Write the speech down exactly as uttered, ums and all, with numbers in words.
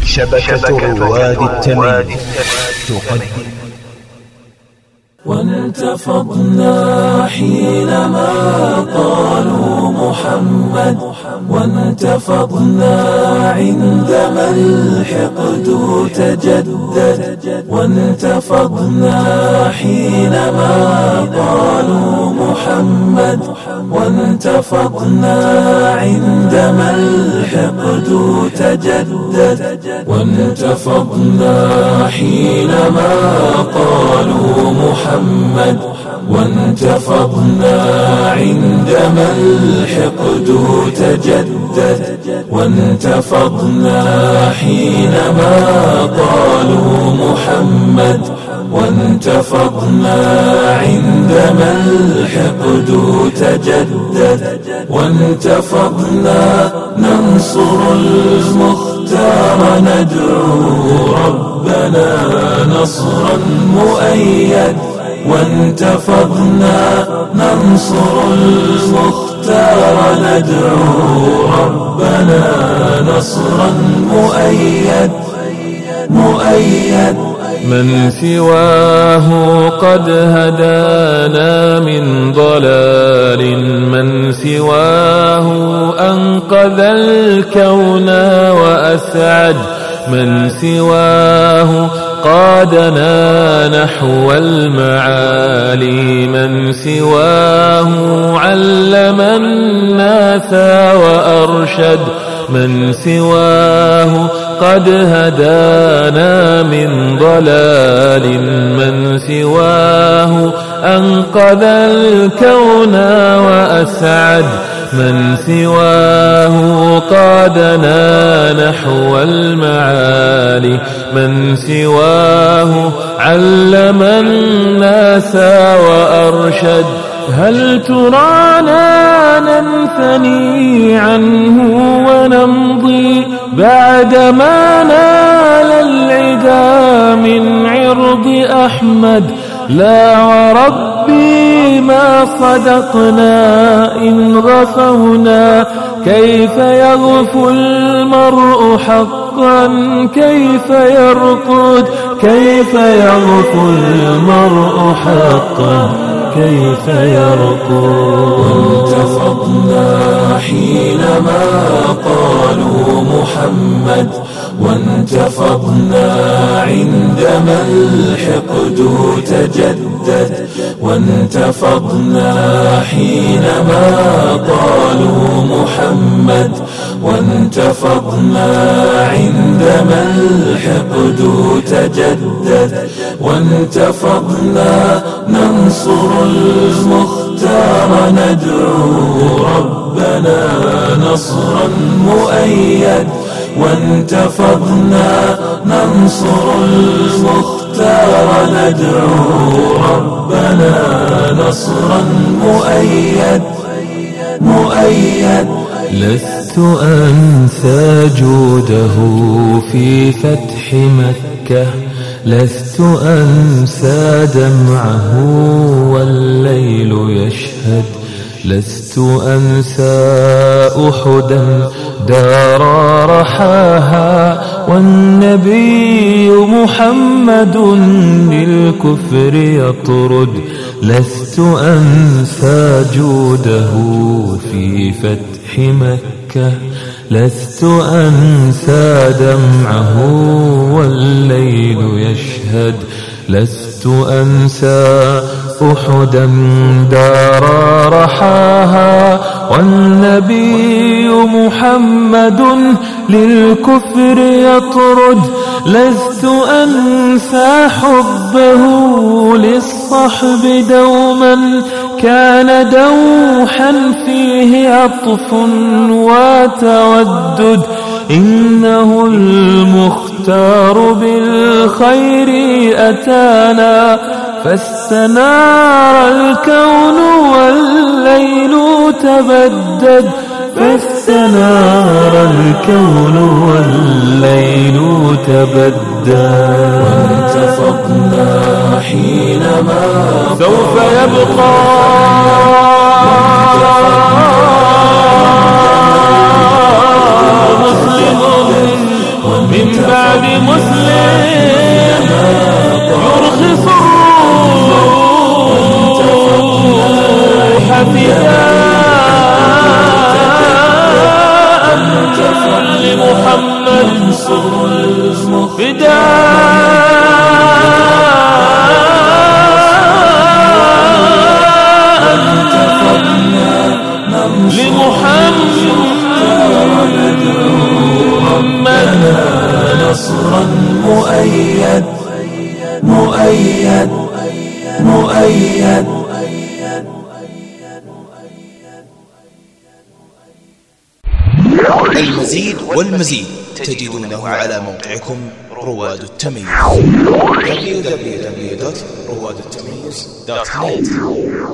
شبكة رواد التميم تقدم. وانتفضنا حينما قالوا محمد، وانتفضنا عندما الحقد تجدد، وانتفضنا حينما قالوا محمد، وانتفضنا عندما الحقد تجدد، وانتفضنا حينما قالوا محمد، وانتفضنا عندما الحقد تجدد، وانتفضنا حينما قالوا محمد، وانتفضنا عندما الحقد تجدد، وانتفضنا ننصر المختار ندعو ربنا نصرا مؤيد، وانتفضنا ننصر المختار ندعو ربنا نصرا مؤيد مؤيد. من سواه قد هدانا من ضلال، من سواه أنقذ الكون وأسعد، من سواه قادنا نحو المعالي، من سواه علم الناس وأرشد، من سواه قد هدانا من ضلال، من سواه أنقذ الكون وأسعد، من سواه قادنا نحو المعالي، من سواه علم الناس وأرشد. هل ترانا ننثني عنه ونمضي بعدما نال العدا من عرض أحمد؟ لا وربي ما صدقنا إن غفونا، كيف يغفو المرء حقا كيف يرقد، كيف يغفو المرء حقا كيف يرقد. وانتفضنا حينما قالوا محمد، وانتفضنا عندما الحقد تجدد، وانتفضنا حينما قالوا محمد، وانتفضنا عندما الحقد تجدد، وانتفضنا ننصر المختار ندعو ربنا نصرا مؤيد، وانتفضنا ننصر المختار ندعو ربنا نصرا مؤيد مؤيد. لست أنسى جوده في فتح مكة، لست أنسى دمعه والليل يشهد، لست أنسى أحدا دار رحاها، والنبي محمد للكفر يطرد، لست أنسى جوده في فتح مكة، لست أنسى دمعه والليل يشهد، لست أنسى أحدا دار رحاها، والنبي محمد للكفر يطرد، لست أنسى حبه للصحب دوما، كان دوحا فيه عطف وتودد، إنه المختار بالخير أتانا، فاستنار الكون والليل تبدد، فاستنار الكون والليل تبدد. وانتفضنا حينما سوف يبقى مسلم من بعد مسلم يرخص الروح فداء لمحمد فداء لمحمد نصرا مؤيد مؤيد مؤيد. المزيد والمزيد تجدونه على موقعكم رواد التميز دبليو دبليو دبليو دوت رواد التميز دوت نت.